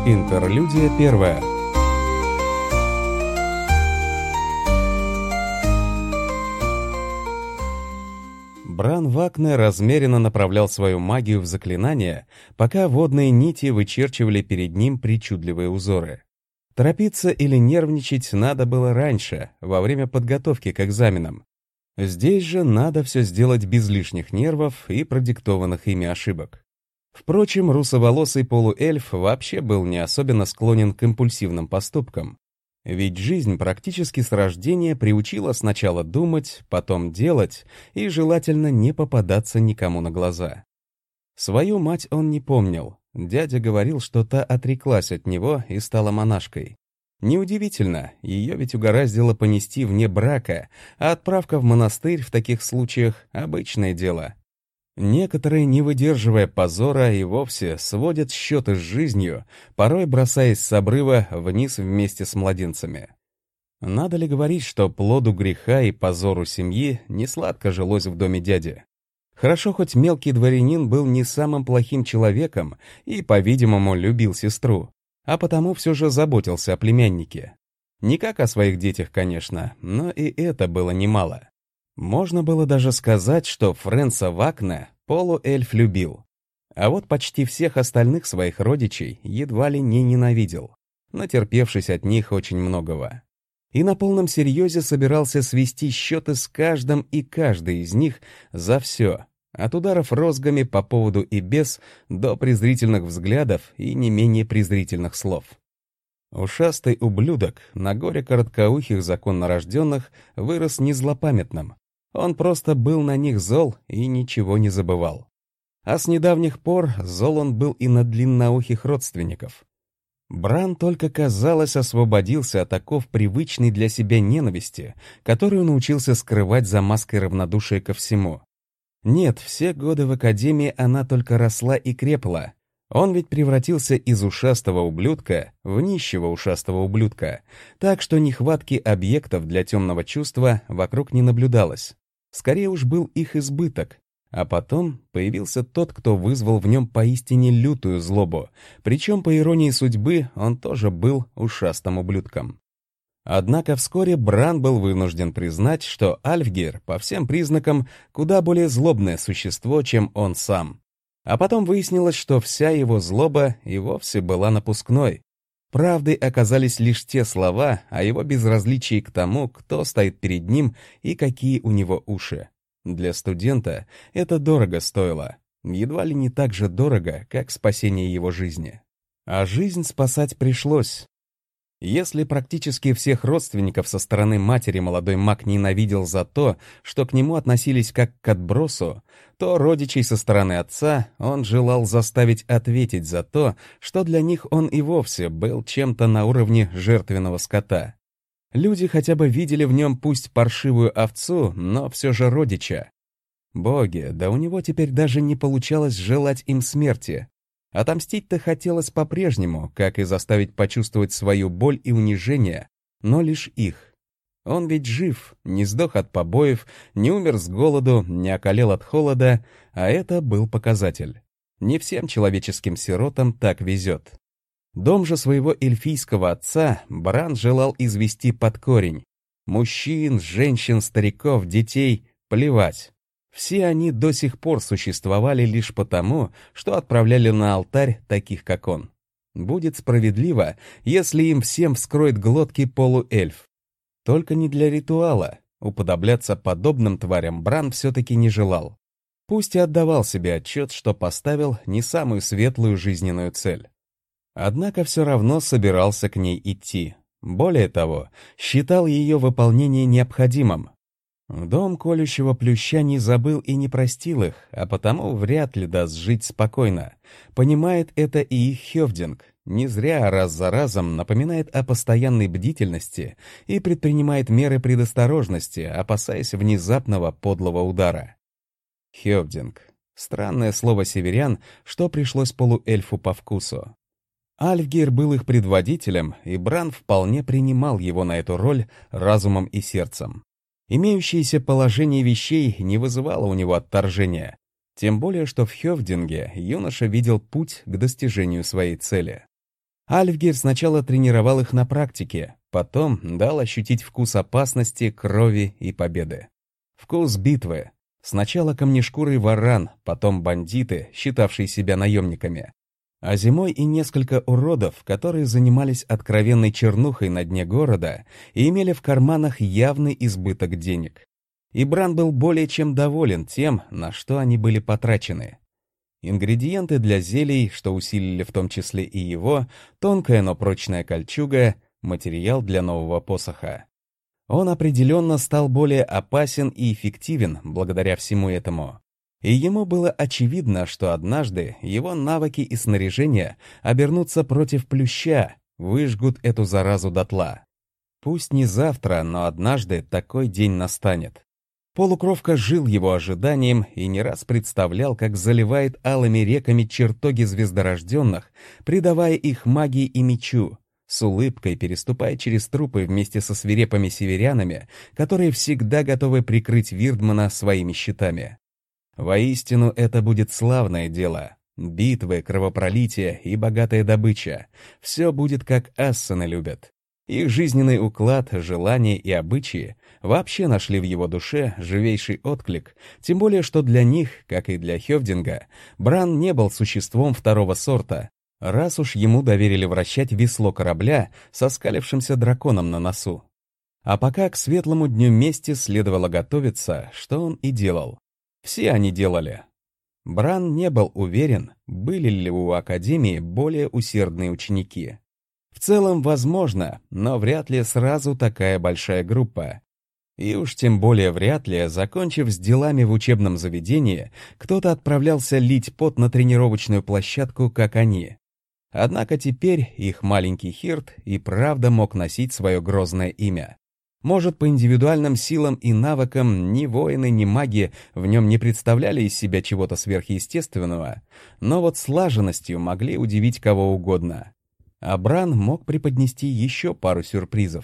Интерлюдия первая. Бран Вакне размеренно направлял свою магию в заклинания, пока водные нити вычерчивали перед ним причудливые узоры. Торопиться или нервничать надо было раньше, во время подготовки к экзаменам. Здесь же надо все сделать без лишних нервов и продиктованных ими ошибок. Впрочем, русоволосый полуэльф вообще был не особенно склонен к импульсивным поступкам. Ведь жизнь практически с рождения приучила сначала думать, потом делать и желательно не попадаться никому на глаза. Свою мать он не помнил. Дядя говорил, что та отреклась от него и стала монашкой. Неудивительно, ее ведь угораздило понести вне брака, а отправка в монастырь в таких случаях — обычное дело. Некоторые, не выдерживая позора, и вовсе сводят счеты с жизнью, порой бросаясь с обрыва вниз вместе с младенцами. Надо ли говорить, что плоду греха и позору семьи несладко жилось в доме дяди? Хорошо, хоть мелкий дворянин был не самым плохим человеком и, по-видимому, любил сестру, а потому все же заботился о племяннике. Не как о своих детях, конечно, но и это было немало. Можно было даже сказать, что Фрэнса Вакне полуэльф любил. А вот почти всех остальных своих родичей едва ли не ненавидел, натерпевшись от них очень многого. И на полном серьезе собирался свести счеты с каждым и каждой из них за все, от ударов розгами по поводу и без, до презрительных взглядов и не менее презрительных слов. Ушастый ублюдок на горе короткоухих законнорожденных вырос не злопамятным. Он просто был на них зол и ничего не забывал. А с недавних пор зол он был и на длинноухих родственников. Бран только, казалось, освободился от оков привычной для себя ненависти, которую научился скрывать за маской равнодушия ко всему. Нет, все годы в академии она только росла и крепла. Он ведь превратился из ушастого ублюдка в нищего ушастого ублюдка, так что нехватки объектов для темного чувства вокруг не наблюдалось. Скорее уж был их избыток. А потом появился тот, кто вызвал в нем поистине лютую злобу, причем, по иронии судьбы, он тоже был ушастым ублюдком. Однако вскоре Бран был вынужден признать, что Альфгир по всем признакам куда более злобное существо, чем он сам. А потом выяснилось, что вся его злоба и вовсе была напускной. Правдой оказались лишь те слова о его безразличии к тому, кто стоит перед ним и какие у него уши. Для студента это дорого стоило, едва ли не так же дорого, как спасение его жизни. А жизнь спасать пришлось. Если практически всех родственников со стороны матери молодой маг ненавидел за то, что к нему относились как к отбросу, то родичей со стороны отца он желал заставить ответить за то, что для них он и вовсе был чем-то на уровне жертвенного скота. Люди хотя бы видели в нем пусть паршивую овцу, но все же родича. Боги, да у него теперь даже не получалось желать им смерти. Отомстить-то хотелось по-прежнему, как и заставить почувствовать свою боль и унижение, но лишь их. Он ведь жив, не сдох от побоев, не умер с голоду, не околел от холода, а это был показатель. Не всем человеческим сиротам так везет. Дом же своего эльфийского отца Бран желал извести под корень. Мужчин, женщин, стариков, детей — плевать. Все они до сих пор существовали лишь потому, что отправляли на алтарь таких, как он. Будет справедливо, если им всем вскроет глотки полуэльф. Только не для ритуала. Уподобляться подобным тварям Бран все-таки не желал. Пусть и отдавал себе отчет, что поставил не самую светлую жизненную цель. Однако все равно собирался к ней идти. Более того, считал ее выполнение необходимым. Дом колющего плюща не забыл и не простил их, а потому вряд ли даст жить спокойно. Понимает это и их Хёвдинг. Не зря раз за разом напоминает о постоянной бдительности и предпринимает меры предосторожности, опасаясь внезапного подлого удара. Хёвдинг. Странное слово северян, что пришлось полуэльфу по вкусу. Альфгир был их предводителем, и Бран вполне принимал его на эту роль разумом и сердцем. Имеющееся положение вещей не вызывало у него отторжения, тем более что в Хёвдинге юноша видел путь к достижению своей цели. Альфгер сначала тренировал их на практике, потом дал ощутить вкус опасности, крови и победы. Вкус битвы. Сначала камнешкурый варан, потом бандиты, считавшие себя наемниками. А зимой и несколько уродов, которые занимались откровенной чернухой на дне города и имели в карманах явный избыток денег. И Бран был более чем доволен тем, на что они были потрачены. Ингредиенты для зелий, что усилили в том числе и его, тонкая, но прочная кольчуга, материал для нового посоха. Он определенно стал более опасен и эффективен благодаря всему этому. И ему было очевидно, что однажды его навыки и снаряжение обернутся против плюща, выжгут эту заразу дотла. Пусть не завтра, но однажды такой день настанет. Полукровка жил его ожиданием и не раз представлял, как заливает алыми реками чертоги звездорожденных, придавая их магии и мечу, с улыбкой переступая через трупы вместе со свирепыми северянами, которые всегда готовы прикрыть Вирдмана своими щитами. Воистину, это будет славное дело. Битвы, кровопролитие и богатая добыча. Все будет, как ассаны любят. Их жизненный уклад, желания и обычаи вообще нашли в его душе живейший отклик, тем более что для них, как и для Хёвдинга, Бран не был существом второго сорта, раз уж ему доверили вращать весло корабля со скалившимся драконом на носу. А пока к светлому дню мести следовало готовиться, что он и делал. Все они делали. Бран не был уверен, были ли у Академии более усердные ученики. В целом, возможно, но вряд ли сразу такая большая группа. И уж тем более вряд ли, закончив с делами в учебном заведении, кто-то отправлялся лить пот на тренировочную площадку, как они. Однако теперь их маленький Хирт и правда мог носить свое грозное имя. Может, по индивидуальным силам и навыкам ни воины, ни маги в нем не представляли из себя чего-то сверхъестественного, но вот слаженностью могли удивить кого угодно. А Бран мог преподнести еще пару сюрпризов.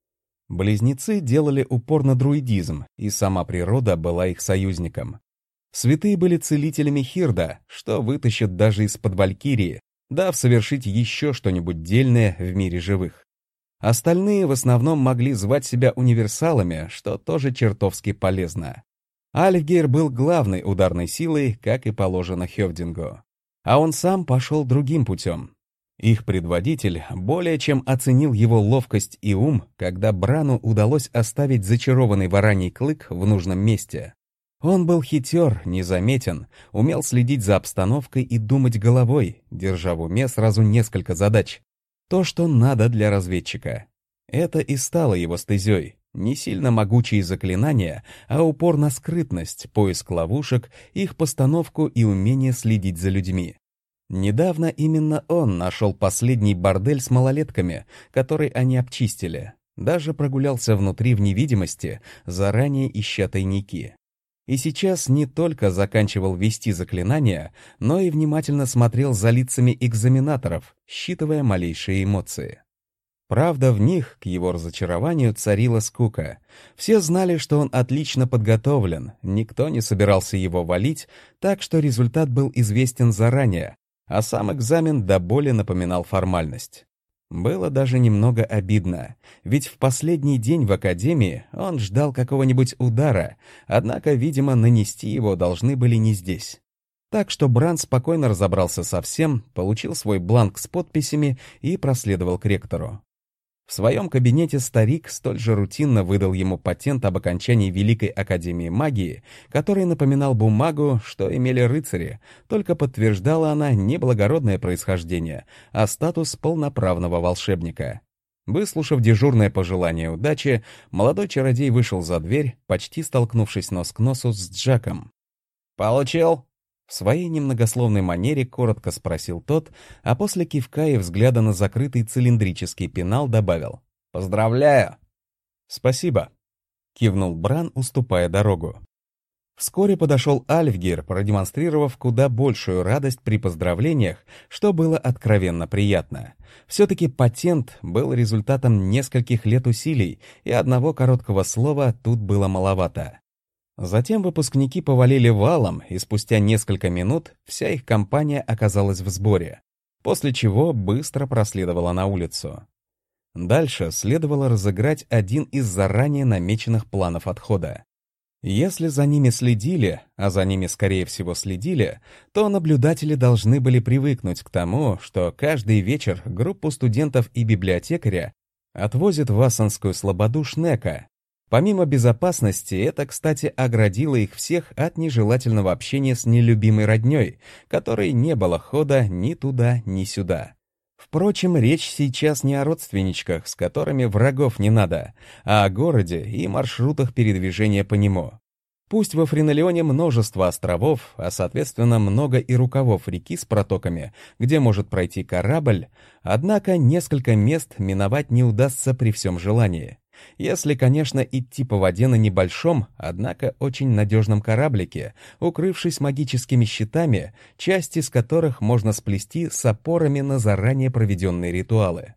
Близнецы делали упор на друидизм, и сама природа была их союзником. Святые были целителями Хирда, что вытащат даже из-под Валькирии, дав совершить еще что-нибудь дельное в мире живых. Остальные в основном могли звать себя универсалами, что тоже чертовски полезно. Альфгейр был главной ударной силой, как и положено Хёвдингу. А он сам пошел другим путем. Их предводитель более чем оценил его ловкость и ум, когда Брану удалось оставить зачарованный вараний клык в нужном месте. Он был хитер, незаметен, умел следить за обстановкой и думать головой, держа в уме сразу несколько задач. То, что надо для разведчика. Это и стало его стезей. Не сильно могучие заклинания, а упор на скрытность, поиск ловушек, их постановку и умение следить за людьми. Недавно именно он нашел последний бордель с малолетками, который они обчистили. Даже прогулялся внутри в невидимости, заранее ища тайники. И сейчас не только заканчивал вести заклинания, но и внимательно смотрел за лицами экзаменаторов, считывая малейшие эмоции. Правда, в них, к его разочарованию, царила скука. Все знали, что он отлично подготовлен, никто не собирался его валить, так что результат был известен заранее, а сам экзамен до боли напоминал формальность. Было даже немного обидно, ведь в последний день в академии он ждал какого-нибудь удара, однако, видимо, нанести его должны были не здесь. Так что Бран спокойно разобрался со всем, получил свой бланк с подписями и проследовал к ректору. В своем кабинете старик столь же рутинно выдал ему патент об окончании Великой Академии Магии, который напоминал бумагу, что имели рыцари, только подтверждала она не благородное происхождение, а статус полноправного волшебника. Выслушав дежурное пожелание удачи, молодой чародей вышел за дверь, почти столкнувшись нос к носу с Джаком. «Получил?» В своей немногословной манере коротко спросил тот, а после кивка и взгляда на закрытый цилиндрический пенал добавил: «Поздравляю!» «Спасибо!» — кивнул Бран, уступая дорогу. Вскоре подошел Альфгейр, продемонстрировав куда большую радость при поздравлениях, что было откровенно приятно. Все-таки патент был результатом нескольких лет усилий, и одного короткого слова тут было маловато. Затем выпускники повалили валом, и спустя несколько минут вся их компания оказалась в сборе. после чего быстро проследовала на улицу. Дальше следовало разыграть один из заранее намеченных планов отхода. Если за ними следили, а за ними, скорее всего, следили, то наблюдатели должны были привыкнуть к тому, что каждый вечер группу студентов и библиотекаря отвозит в Ассанскую слободу Шнека. Помимо безопасности, это, кстати, оградило их всех от нежелательного общения с нелюбимой роднёй, которой не было хода ни туда, ни сюда. Впрочем, речь сейчас не о родственничках, с которыми врагов не надо, а о городе и маршрутах передвижения по нему. Пусть во Френолеоне множество островов, а соответственно много и рукавов реки с протоками, где может пройти корабль, однако несколько мест миновать не удастся при всем желании. Если, конечно, идти по воде на небольшом, однако очень надежном кораблике, укрывшись магическими щитами, часть из которых можно сплести с опорами на заранее проведенные ритуалы.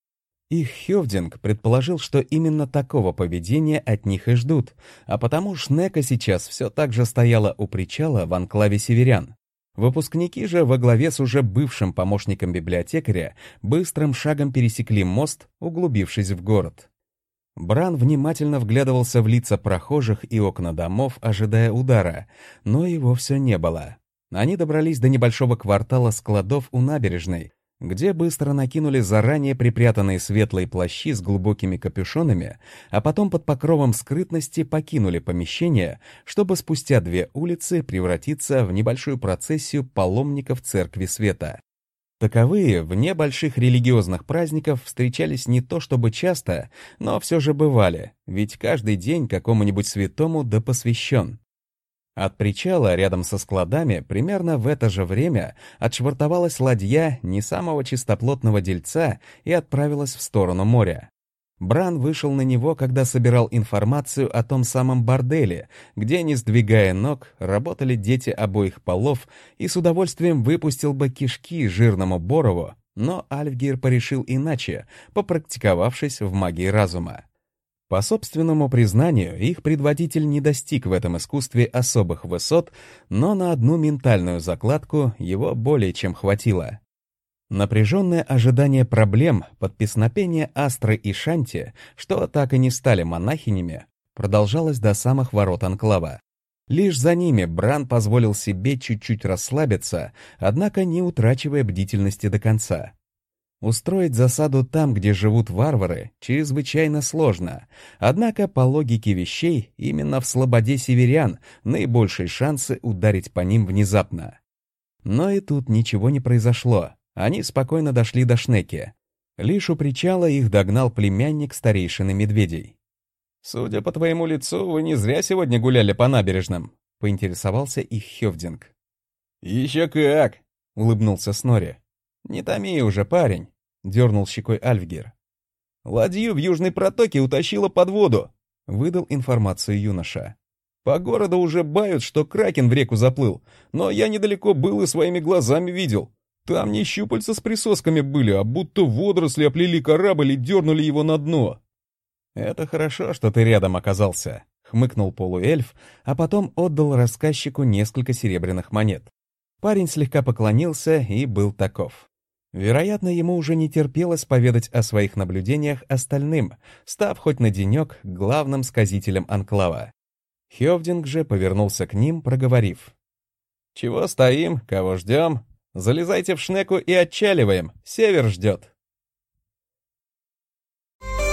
Их Хёвдинг предположил, что именно такого поведения от них и ждут, а потому Шнека сейчас все так же стояла у причала в анклаве северян. Выпускники же во главе с уже бывшим помощником библиотекаря быстрым шагом пересекли мост, углубившись в город. Бран внимательно вглядывался в лица прохожих и окна домов, ожидая удара, но его все не было. Они добрались до небольшого квартала складов у набережной, где быстро накинули заранее припрятанные светлые плащи с глубокими капюшонами, а потом под покровом скрытности покинули помещение, чтобы спустя 2 улицы превратиться в небольшую процессию паломников Церкви Света. Таковые вне больших религиозных праздников встречались не то чтобы часто, но все же бывали, ведь каждый день какому-нибудь святому да посвящен. От причала рядом со складами примерно в это же время отшвартовалась ладья не самого чистоплотного дельца и отправилась в сторону моря. Бран вышел на него, когда собирал информацию о том самом борделе, где, не сдвигая ног, работали дети обоих полов, и с удовольствием выпустил бы кишки жирному Борову, но Альфгир порешил иначе, попрактиковавшись в магии разума. По собственному признанию, их предводитель не достиг в этом искусстве особых высот, но на одну ментальную закладку его более чем хватило. Напряженное ожидание проблем под песнопение Астры и Шанти, что так и не стали монахинями, продолжалось до самых ворот анклава. Лишь за ними Бран позволил себе чуть-чуть расслабиться, однако не утрачивая бдительности до конца. Устроить засаду там, где живут варвары, чрезвычайно сложно, однако по логике вещей именно в слободе северян наибольшие шансы ударить по ним внезапно. Но и тут ничего не произошло. Они спокойно дошли до Шнеки. Лишь у причала их догнал племянник старейшины медведей. «Судя по твоему лицу, вы не зря сегодня гуляли по набережным», — поинтересовался их Хёвдинг. «Еще как!» — улыбнулся Снорри. «Не томи уже, парень», — дернул щекой Альфгир. «Ладью в Южной протоке утащило под воду», — выдал информацию юноша. «По городу уже бают, что кракен в реку заплыл, но я недалеко был и своими глазами видел. Там не щупальца с присосками были, а будто водоросли оплели корабль и дернули его на дно». «Это хорошо, что ты рядом оказался», — хмыкнул полуэльф, а потом отдал рассказчику несколько серебряных монет. Парень слегка поклонился и был таков. Вероятно, ему уже не терпелось поведать о своих наблюдениях остальным, став хоть на денек главным сказителем анклава. Хёвдинг же повернулся к ним, проговорив: «Чего стоим, кого ждем? Залезайте в Шнеку и отчаливаем, север ждет».